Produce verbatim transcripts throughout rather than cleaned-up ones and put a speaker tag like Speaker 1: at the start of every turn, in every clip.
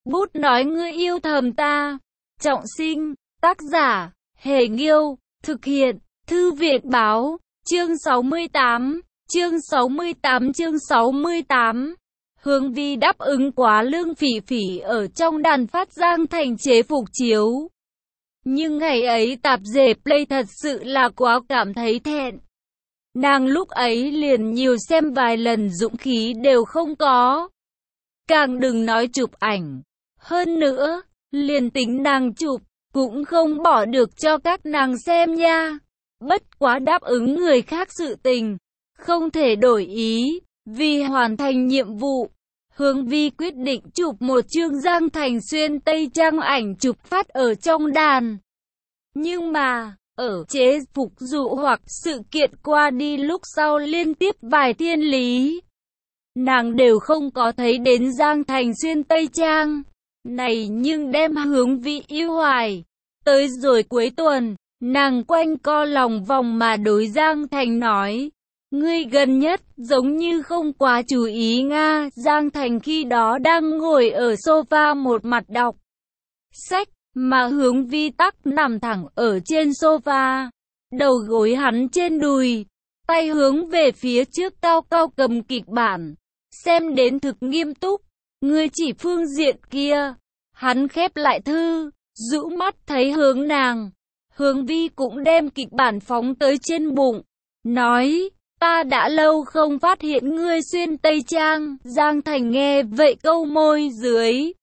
Speaker 1: Bút nói ngươi yêu thầm ta. Trọng sinh, tác giả, Hề Nghiêu, thực hiện, Thư viện Báo, chương sáu mươi tám, chương sáu mươi tám chương sáu mươi tám. Hướng Vi đáp ứng quá lương phỉ phỉ ở trong đàn phát Giang Thành chế phục chiếu. Nhưng ngày ấy tạp dề play thật sự là quá cảm thấy thẹn. Nàng lúc ấy liền nhiều xem vài lần dũng khí đều không có. Càng đừng nói chụp ảnh. Hơn nữa, liền tính nàng chụp, cũng không bỏ được cho các nàng xem nha. Bất quá đáp ứng người khác sự tình, không thể đổi ý, vì hoàn thành nhiệm vụ. Hướng Vi quyết định chụp một chương Giang Thành xuyên Tây Trang ảnh chụp phát ở trong đàn. Nhưng mà, ở chế phục dụ hoặc sự kiện qua đi lúc sau liên tiếp vài thiên lý, nàng đều không có thấy đến Giang Thành xuyên Tây Trang. Này nhưng đem Hướng Vi yêu hoài. Tới rồi cuối tuần, nàng quanh co lòng vòng mà đối Giang Thành nói. Ngươi gần nhất giống như không quá chú ý Nga. Giang Thành khi đó đang ngồi ở sofa một mặt đọc sách, mà Hướng Vi tắc nằm thẳng ở trên sofa, đầu gối hắn trên đùi, tay hướng về phía trước cao cao cầm kịch bản, xem đến thực nghiêm túc. Ngươi chỉ phương diện kia. Hắn khép lại thư, rũ mắt thấy hướng nàng. Hướng Vi cũng đem kịch bản phóng tới trên bụng, nói, ta đã lâu không phát hiện ngươi xuyên Tây Trang. Giang Thành nghe vậy câu môi dưới,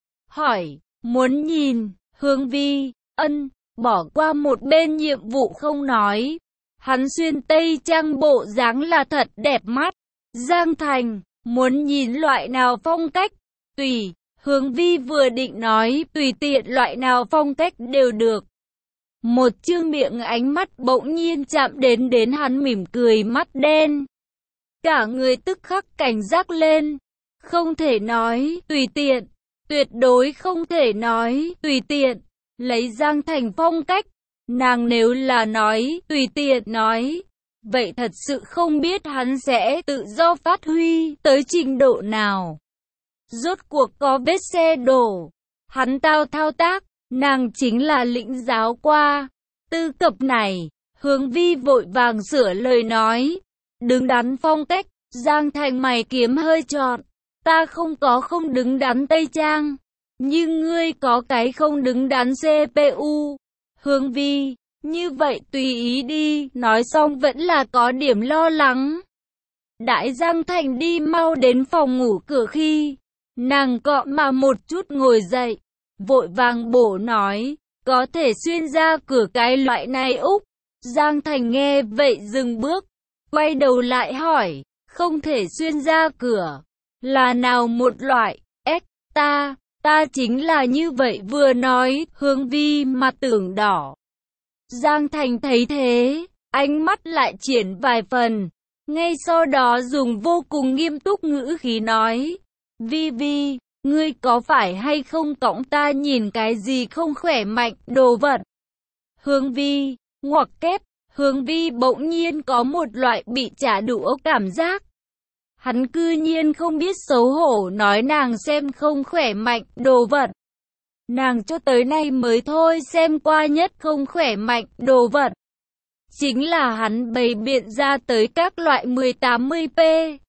Speaker 1: hỏi, muốn nhìn. Hướng Vi, ân, bỏ qua một bên nhiệm vụ không nói. Hắn xuyên Tây Trang bộ dáng là thật đẹp mắt. Giang Thành, muốn nhìn loại nào phong cách? Tùy. Hướng Vi vừa định nói, tùy tiện loại nào phong cách đều được. Một chương miệng ánh mắt bỗng nhiên chạm đến đến hắn mỉm cười mắt đen. Cả người tức khắc cảnh giác lên. Không thể nói, tùy tiện. Tuyệt đối không thể nói, tùy tiện. Lấy Giang Thành phong cách. Nàng nếu là nói, tùy tiện nói. Vậy thật sự không biết hắn sẽ tự do phát huy tới trình độ nào. Rốt cuộc có vết xe đổ. Hắn tao thao tác. Nàng chính là lĩnh giáo qua. Tư cập này, Hướng Vi vội vàng sửa lời nói. Đứng đắn phong cách. Giang Thành mày kiếm hơi trọn. Ta không có không đứng đắn Tây Trang. Nhưng ngươi có cái không đứng đắn xê pê u. Hướng Vi, như vậy tùy ý đi. Nói xong vẫn là có điểm lo lắng. Đại Giang Thành đi mau đến phòng ngủ cửa khi nàng cọ mà một chút ngồi dậy, vội vàng bổ nói, có thể xuyên ra cửa cái loại này Úc. Giang Thành nghe vậy dừng bước, quay đầu lại hỏi, không thể xuyên ra cửa, là nào một loại? Ếch, ta, ta chính là như vậy vừa nói. Hướng Vi mặt tưởng đỏ. Giang Thành thấy thế, ánh mắt lại triển vài phần, ngay sau đó dùng vô cùng nghiêm túc ngữ khí nói, Vi Vi, ngươi có phải hay không cõng ta nhìn cái gì không khỏe mạnh, đồ vật? Hướng Vi, ngoặc kép. Hướng Vi bỗng nhiên có một loại bị trả đũa cảm giác. Hắn cư nhiên không biết xấu hổ nói nàng xem không khỏe mạnh, đồ vật. Nàng cho tới nay mới thôi xem qua nhất không khỏe mạnh, đồ vật. Chính là hắn bày biện ra tới các loại mười tám mươi p.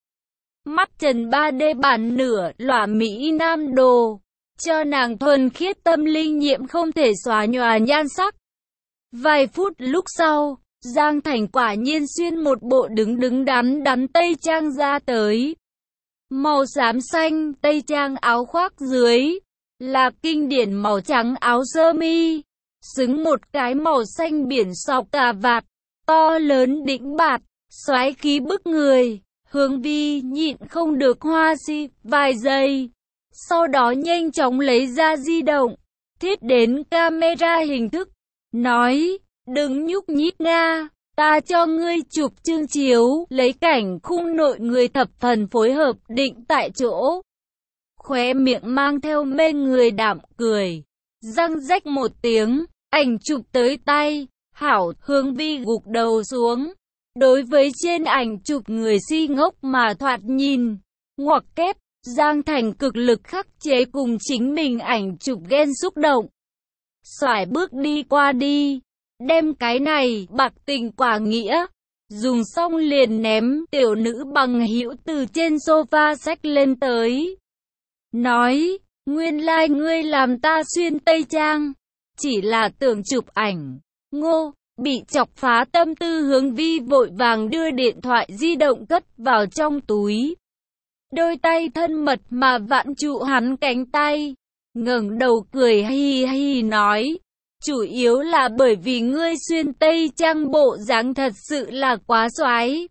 Speaker 1: Mắt trần ba D bản nửa, lỏa Mỹ Nam đồ. Cho nàng thuần khiết tâm linh nhiệm không thể xóa nhòa nhan sắc. Vài phút lúc sau, Giang Thành quả nhiên xuyên một bộ đứng đứng đắn đắn Tây Trang ra tới. Màu xám xanh, Tây Trang áo khoác dưới là kinh điển màu trắng áo sơ mi, xứng một cái màu xanh biển sọc cà vạt, to lớn đĩnh bạt, xoáy khí bức người. Hướng Vi nhịn không được hoa si vài giây, sau đó nhanh chóng lấy ra di động, thiết đến camera hình thức, nói, đừng nhúc nhích Nga, ta cho ngươi chụp chương chiếu, lấy cảnh khung nội người thập phần phối hợp định tại chỗ. Khóe miệng mang theo mê người đạm cười, răng rách một tiếng, ảnh chụp tới tay, hảo. Hướng Vi gục đầu xuống. Đối với trên ảnh chụp người si ngốc mà thoạt nhìn, ngoặc kép, Giang Thành cực lực khắc chế cùng chính mình ảnh chụp ghen xúc động. Xoải bước đi qua đi, đem cái này bạc tình quả nghĩa, dùng xong liền ném tiểu nữ bằng hữu từ trên sofa xách lên tới. Nói, nguyên lai like ngươi làm ta xuyên tây trang, chỉ là tưởng chụp ảnh. Ngô, bị chọc phá tâm tư Hướng Vi vội vàng đưa điện thoại di động cất vào trong túi. Đôi tay thân mật mà vặn trụ hắn cánh tay, ngẩng đầu cười hi hi nói, chủ yếu là bởi vì ngươi xuyên tây trang bộ dáng thật sự là quá xoái.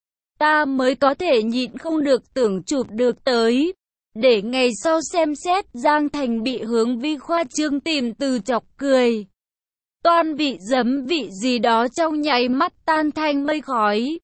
Speaker 1: Ta mới có thể nhịn không được tưởng chụp được tới, để ngày sau xem xét. Giang Thành bị Hướng Vi khoa trương tìm từ chọc cười. Toan vị giấm vị gì đó trong nháy mắt tan thành mây khói.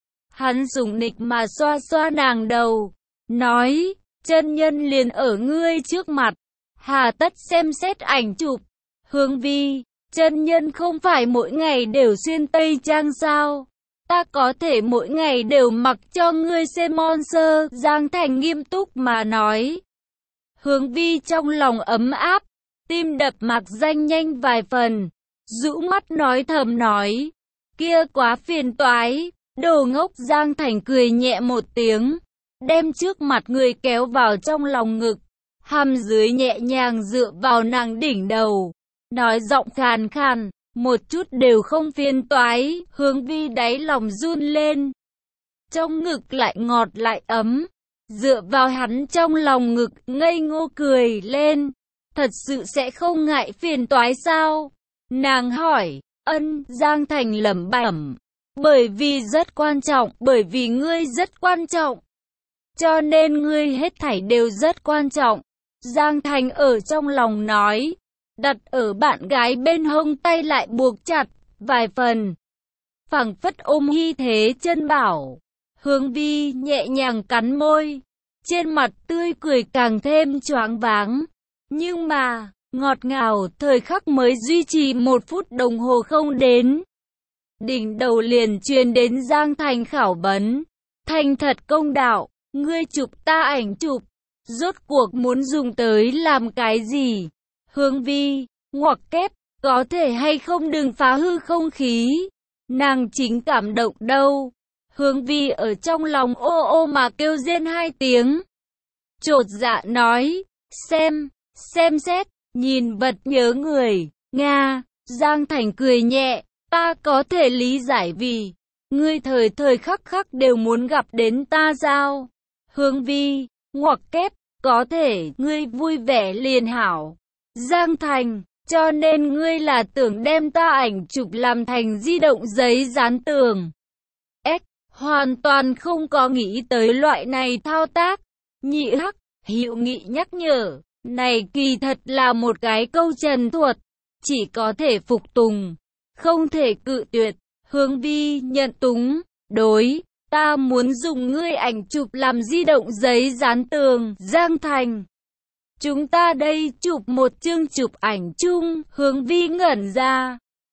Speaker 1: Hắn sủng nịch mà xoa xoa nàng đầu, nói, chân nhân liền ở ngươi trước mặt, hà tất xem xét ảnh chụp. Hướng Vi, chân nhân không phải mỗi ngày đều xuyên tây trang sao? Ta có thể mỗi ngày đều mặc cho ngươi xem monster. Giang Thành nghiêm túc mà nói. Hướng Vi trong lòng ấm áp, tim đập mạc danh nhanh vài phần, rũ mắt nói thầm nói, kia quá phiền toái, đồ ngốc. Giang Thành cười nhẹ một tiếng, đem trước mặt người kéo vào trong lòng ngực, hàm dưới nhẹ nhàng dựa vào nàng đỉnh đầu, nói giọng khàn khàn, một chút đều không phiền toái. Hướng Vi đáy lòng run lên, trong ngực lại ngọt lại ấm, dựa vào hắn trong lòng ngực ngây ngô cười lên, thật sự sẽ không ngại phiền toái sao? Nàng hỏi. Ân. Giang Thành lẩm bẩm, bởi vì rất quan trọng, bởi vì ngươi rất quan trọng, cho nên ngươi hết thảy đều rất quan trọng. Giang Thành ở trong lòng nói, đặt ở bạn gái bên hông tay lại buộc chặt vài phần, phảng phất ôm hy thế chân bảo. Hướng Vi nhẹ nhàng cắn môi, trên mặt tươi cười càng thêm choáng váng, nhưng mà ngọt ngào thời khắc mới duy trì một phút đồng hồ không đến, đỉnh đầu liền truyền đến Giang Thành khảo vấn, thành thật công đạo, ngươi chụp ta ảnh chụp, rốt cuộc muốn dùng tới làm cái gì? Hướng Vi, ngoặc kép, có thể hay không đừng phá hư không khí, nàng chính cảm động đâu. Hướng Vi ở trong lòng ô ô mà kêu rên hai tiếng, chột dạ nói, xem, xem xét, nhìn vật nhớ người, Nga. Giang Thành cười nhẹ, ta có thể lý giải vì ngươi thời thời khắc khắc đều muốn gặp đến ta sao? Hướng Vi, ngoặc kép, có thể, ngươi vui vẻ liền hảo. Giang Thành, cho nên ngươi là tưởng đem ta ảnh chụp làm thành di động giấy dán tường. X, hoàn toàn không có nghĩ tới loại này thao tác. Nhị hắc, Hiệu Nghị nhắc nhở, này kỳ thật là một cái câu trần thuật, chỉ có thể phục tùng, không thể cự tuyệt. Hướng Vi nhận túng, đối, ta muốn dùng ngươi ảnh chụp làm di động giấy dán tường. Giang Thành, chúng ta đây chụp một chương chụp ảnh chung. Hướng Vi ngẩn ra,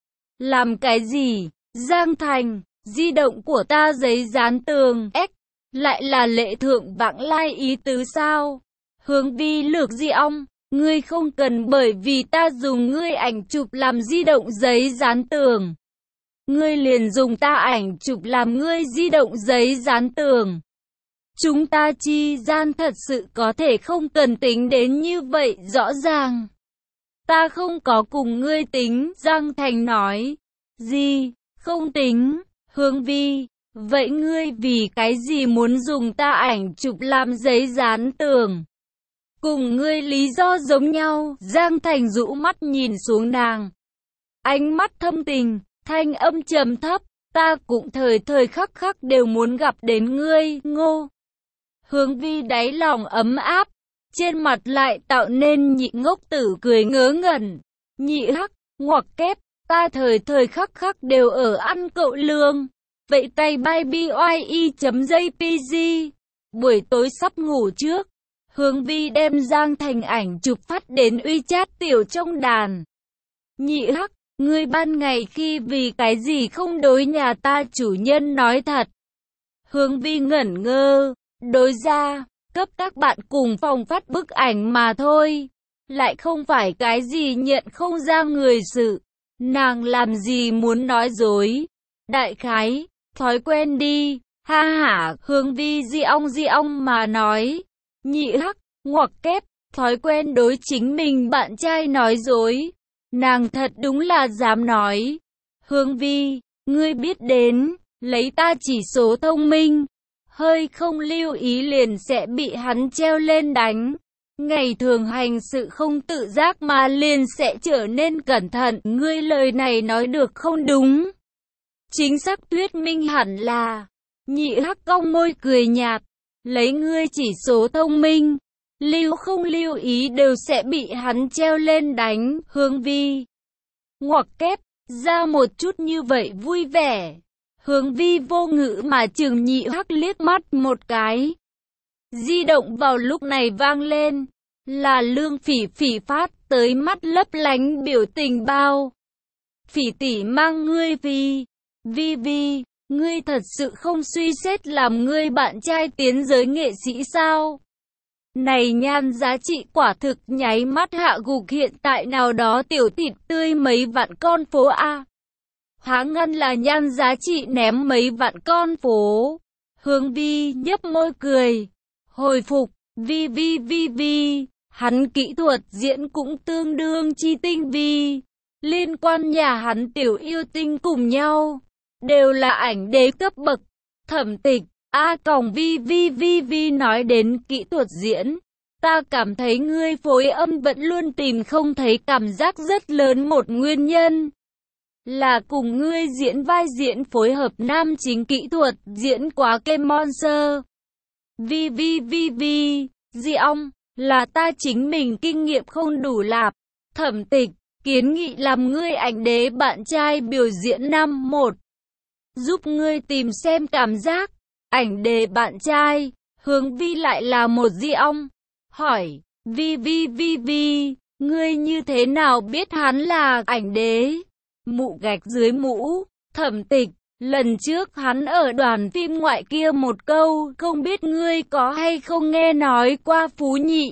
Speaker 1: làm cái gì? Giang Thành, di động của ta giấy dán tường, X, lại là lệ thượng vãng lai ý tứ sao? Hướng Vi lược di ong, ngươi không cần bởi vì ta dùng ngươi ảnh chụp làm di động giấy dán tường, ngươi liền dùng ta ảnh chụp làm ngươi di động giấy dán tường. Chúng ta chi gian thật sự có thể không cần tính đến như vậy rõ ràng. Ta không có cùng ngươi tính. Giang Thành nói. Gì? Không tính? Hướng Vi, vậy ngươi vì cái gì muốn dùng ta ảnh chụp làm giấy dán tường? Cùng ngươi lý do giống nhau. Giang Thành rũ mắt nhìn xuống nàng, ánh mắt thâm tình, thanh âm trầm thấp, ta cũng thời thời khắc khắc đều muốn gặp đến ngươi. Ngô. Hướng Vi đáy lòng ấm áp, trên mặt lại tạo nên nhị ngốc tử cười ngớ ngẩn. Nhị hắc, ngoặc kép, ta thời thời khắc khắc đều ở ăn cậu lương. Vậy tay bay bye.jpg. Buổi tối sắp ngủ trước, Hướng Vi đem Giang Thành ảnh chụp phát đến WeChat tiểu trong đàn. Nhị hắc, ngươi ban ngày khi vì cái gì không đối nhà ta chủ nhân nói thật? Hướng Vi ngẩn ngơ, đối ra, cấp các bạn cùng phòng phát bức ảnh mà thôi. Lại không phải cái gì nhận không ra người sự. Nàng làm gì muốn nói dối. Đại khái, thói quen đi, ha hả, Hướng Vi di ong di ong mà nói. Nhị hắc, ngoặc kép, thói quen đối chính mình bạn trai nói dối. Nàng thật đúng là dám nói. Hướng Vi, ngươi biết đến, lấy ta chỉ số thông minh. Hơi không lưu ý liền sẽ bị hắn treo lên đánh. Ngày thường hành sự không tự giác mà liền sẽ trở nên cẩn thận. Ngươi lời này nói được không đúng. Chính xác thuyết minh hẳn là. Nhị hắc cong môi cười nhạt. Lấy ngươi chỉ số thông minh. Lưu không lưu ý đều sẽ bị hắn treo lên đánh. Hướng Vi ngoặc kép ra một chút như vậy vui vẻ. Hướng Vi vô ngữ mà chừng nhị hắc liếc mắt một cái. Di động vào lúc này vang lên. Là Lương Phỉ Phỉ phát tới mắt lấp lánh biểu tình bao. Phỉ tỷ mang ngươi Vi. Vi Vi, ngươi thật sự không suy xét làm ngươi bạn trai tiến giới nghệ sĩ sao? Này nhan giá trị quả thực nháy mắt hạ gục hiện tại nào đó tiểu thịt tươi mấy vạn con phố A. Há ngăn là nhan giá trị ném mấy vạn con phố. Hướng Vi nhấp môi cười. Hồi phục, Vi Vi Vi Vi, hắn kỹ thuật diễn cũng tương đương chi tinh vi. Liên quan nhà hắn tiểu yêu tinh cùng nhau. Đều là ảnh đế cấp bậc. Thẩm Tịch, A còng Vi Vi Vi Vi nói đến kỹ thuật diễn. Ta cảm thấy ngươi phối âm vẫn luôn tìm không thấy cảm giác rất lớn một nguyên nhân. Là cùng ngươi diễn vai diễn phối hợp nam chính kỹ thuật diễn quá kê monster. Vi Vi Vi Vi, Di ong, là ta chính mình kinh nghiệm không đủ lạp. Thẩm Tịch, kiến nghị làm ngươi ảnh đế bạn trai biểu diễn năm một. Giúp ngươi tìm xem cảm giác. Ảnh đề bạn trai, Hướng Vi lại là một Di ong. Hỏi, Vi Vi Vi Vi, ngươi như thế nào biết hắn là ảnh đế? Mụ gạch dưới mũ, Thẩm Tịch, lần trước hắn ở đoàn phim ngoại kia một câu, không biết ngươi có hay không nghe nói qua Phú Nhị.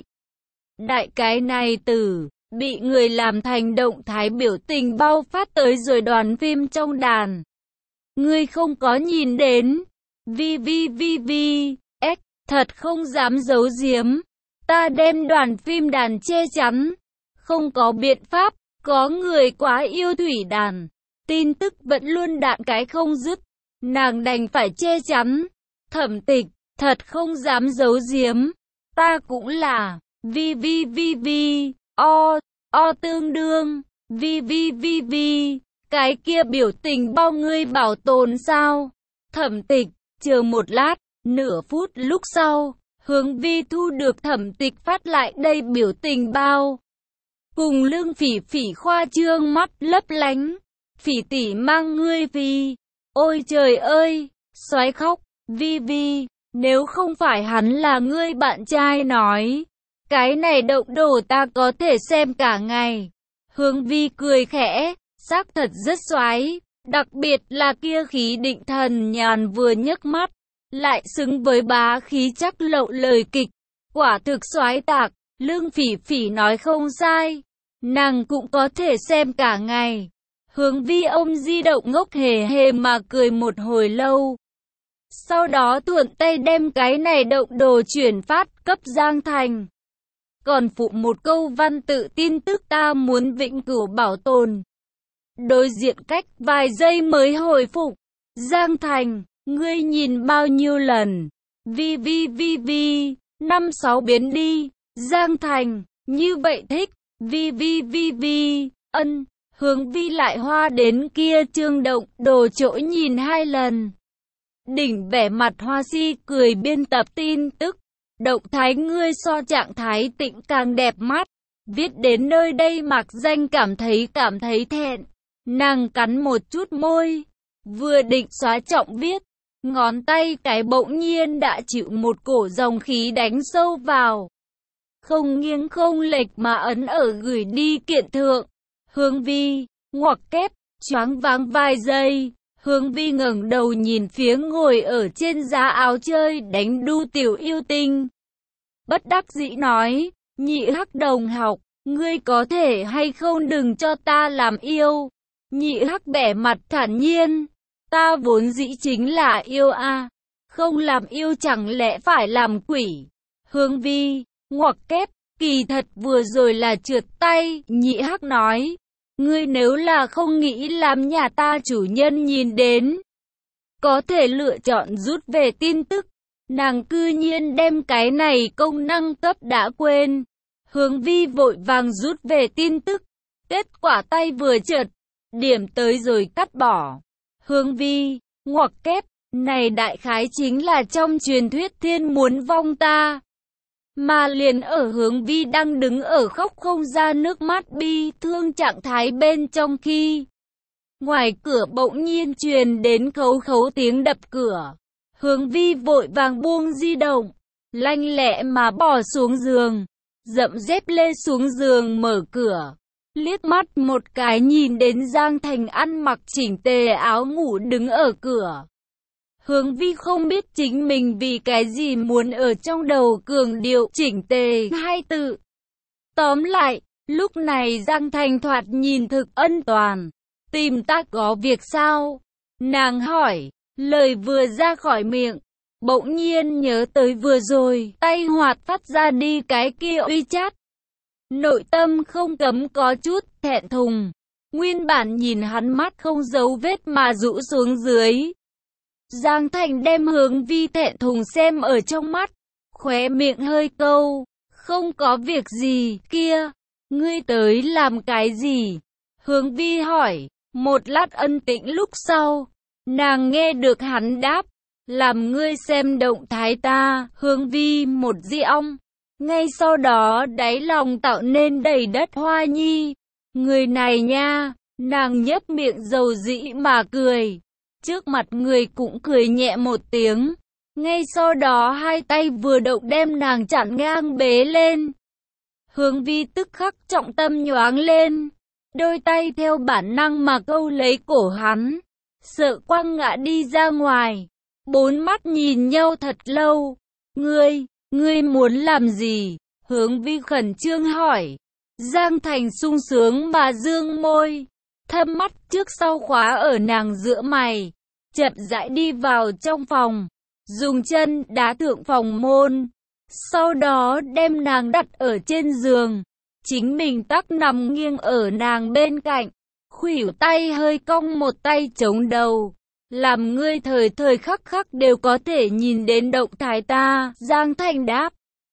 Speaker 1: Đại cái này từ, bị người làm thành động thái biểu tình bao phát tới rồi đoàn phim trong đàn. Ngươi không có nhìn đến. Vi Vi Vi Vi, ếch, thật không dám giấu giếm. Ta đem đoàn phim đàn che chắn. Không có biện pháp, có người quá yêu thủy đàn. Tin tức vẫn luôn đạn cái không dứt. Nàng đành phải che chắn. Thẩm Tịch, thật không dám giấu giếm. Ta cũng là. Vi Vi Vi Vi, o, o tương đương. Vi Vi Vi Vi, cái kia biểu tình bao ngươi bảo tồn sao? Thẩm Tịch, chờ một lát, nửa phút lúc sau, Hướng Vi thu được Thẩm Tịch phát lại đây biểu tình bao. Cùng Lương Phỉ Phỉ khoa trương mắt lấp lánh. Phỉ tỷ mang ngươi Vi. Ôi trời ơi, xoái khóc. Vi Vi, nếu không phải hắn là ngươi bạn trai nói. Cái này động đồ ta có thể xem cả ngày. Hướng Vi cười khẽ, xác thật rất xoái. Đặc biệt là kia khí định thần nhàn vừa nhấc mắt. Lại xứng với bá khí chắc lậu lời kịch. Quả thực xoái tạc, Lương Phỉ Phỉ nói không sai. Nàng cũng có thể xem cả ngày. Hướng Vi ông di động ngốc hề hề mà cười một hồi lâu. Sau đó thuận tay đem cái này động đồ chuyển phát cấp Giang Thành. Còn phụ một câu văn tự tin tức ta muốn vĩnh cửu bảo tồn. Đối diện cách vài giây mới hồi phục. Giang Thành, ngươi nhìn bao nhiêu lần? Vi Vi Vi Vi, năm sáu biến đi. Giang Thành, như vậy thích. Vi Vi Vi Vi, ân. Hướng Vi lại hoa đến kia trương động đồ chỗ nhìn hai lần. Đỉnh vẻ mặt hoa si cười biên tập tin tức. Động thái ngươi so trạng thái tịnh càng đẹp mắt. Viết đến nơi đây mặc danh cảm thấy cảm thấy thẹn. Nàng cắn một chút môi. Vừa định xóa trọng viết. Ngón tay cái bỗng nhiên đã chịu một cổ dòng khí đánh sâu vào. Không nghiêng không lệch mà ấn ở gửi đi kiện thượng. Hướng Vi, ngoặc kép, choáng váng vài giây. Hướng Vi ngẩng đầu nhìn phía ngồi ở trên giá áo chơi đánh đu tiểu yêu tinh. bất đắc dĩ nói, Nhị Hắc đồng học, ngươi có thể hay không đừng cho ta làm yêu. Nhị Hắc bẻ mặt thản nhiên, ta vốn dĩ chính là yêu a, không làm yêu chẳng lẽ phải làm quỷ. Hướng Vi, ngoặc kép, kỳ thật vừa rồi là trượt tay. Nhị Hắc nói, ngươi nếu là không nghĩ làm nhà ta chủ nhân nhìn đến, có thể lựa chọn rút về tin tức. Nàng cư nhiên đem cái này công năng cấp đã quên. Hướng Vi vội vàng rút về tin tức, kết quả tay vừa trượt, điểm tới rồi cắt bỏ. Hướng Vi, ngoặc kép, này đại khái chính là trong truyền thuyết thiên muốn vong ta. Mà liền ở Hướng Vi đang đứng ở khóc không ra nước mắt bi thương trạng thái bên trong khi ngoài cửa bỗng nhiên truyền đến khấu khấu tiếng đập cửa. Hướng Vi vội vàng buông di động, lanh lẹ mà bỏ xuống giường, dậm dép lê xuống giường mở cửa, liếc mắt một cái nhìn đến Giang Thành ăn mặc chỉnh tề áo ngủ đứng ở cửa. Hướng Vi không biết chính mình vì cái gì muốn ở trong đầu cường điệu chỉnh tề hai từ. Tóm lại, lúc này Giang Thành thoạt nhìn thực ân toàn. Tìm ta có việc sao? Nàng hỏi, lời vừa ra khỏi miệng, bỗng nhiên nhớ tới vừa rồi, tay hoạt phát ra đi cái kia uy chát. Nội tâm không cấm có chút thẹn thùng, nguyên bản nhìn hắn mắt không dấu vết mà rũ xuống dưới. Giang Thành đem Hướng Vi thẹn thùng xem ở trong mắt, khóe miệng hơi câu, không có việc gì, kia, ngươi tới làm cái gì? Hướng Vi hỏi, một lát ân tĩnh lúc sau, nàng nghe được hắn đáp, làm ngươi xem động thái ta. Hướng Vi một di ong, ngay sau đó đáy lòng tạo nên đầy đất hoa nhi. Người này nha, nàng nhếch miệng dầu dĩ mà cười, trước mặt người cũng cười nhẹ một tiếng, ngay sau đó hai tay vừa động đem nàng chặn ngang bế lên. Hướng Vi tức khắc trọng tâm nhoáng lên, đôi tay theo bản năng mà câu lấy cổ hắn, sợ quăng ngã đi ra ngoài. Bốn mắt nhìn nhau thật lâu. Ngươi, ngươi muốn làm gì? Hướng Vi khẩn trương hỏi. Giang Thành sung sướng mà dương môi, thâm mắt trước sau khóa ở nàng giữa mày, chậm rãi đi vào trong phòng, dùng chân đá thượng phòng môn, sau đó đem nàng đặt ở trên giường, chính mình tắc nằm nghiêng ở nàng bên cạnh, khuỷu tay hơi cong một tay chống đầu, làm ngươi thời thời khắc khắc đều có thể nhìn đến động thái ta. Giang Thành đáp.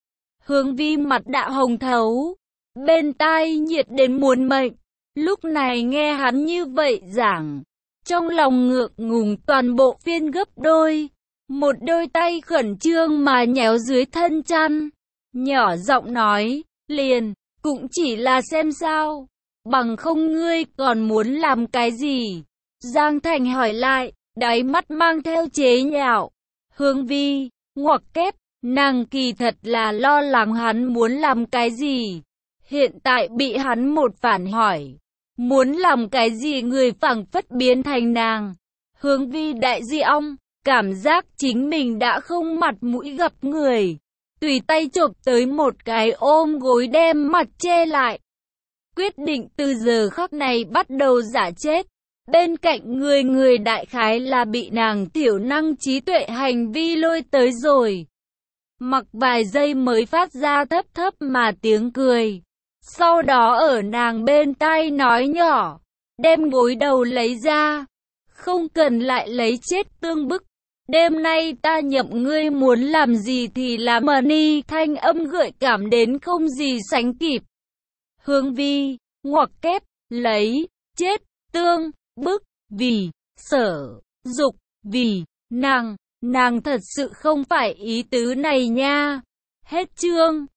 Speaker 1: Hướng Vi mặt đã hồng thấu, bên tai nhiệt đến muốn mệnh, lúc này nghe hắn như vậy giảng, trong lòng ngượng ngùng toàn bộ phiên gấp đôi, một đôi tay khẩn trương mà nhéo dưới thân chăn, nhỏ giọng nói, liền, cũng chỉ là xem sao, bằng không ngươi còn muốn làm cái gì? Giang Thành hỏi lại, đáy mắt mang theo chế nhạo. Hướng Vi, ngoặc kép, nàng kỳ thật là lo lắng hắn muốn làm cái gì. Hiện tại bị hắn một phản hỏi, muốn làm cái gì người phảng phất biến thành nàng. Hướng Vi đại di ong, cảm giác chính mình đã không mặt mũi gặp người, tùy tay chộp tới một cái ôm gối đem mặt che lại. Quyết định từ giờ khắc này bắt đầu giả chết. Bên cạnh người người đại khái là bị nàng thiểu năng trí tuệ hành vi lôi tới rồi. Mặc vài giây mới phát ra thấp thấp mà tiếng cười. Sau đó ở nàng bên tai nói nhỏ, đem gối đầu lấy ra, không cần lại lấy chết tương bức. Đêm nay ta nhậm ngươi muốn làm gì thì làm. Mani thanh âm gợi cảm đến không gì sánh kịp. Hướng Vi, ngoặc kép, lấy, chết, tương, bức, vì, sở, dục, vì, nàng, nàng thật sự không phải ý tứ này nha. Hết chương.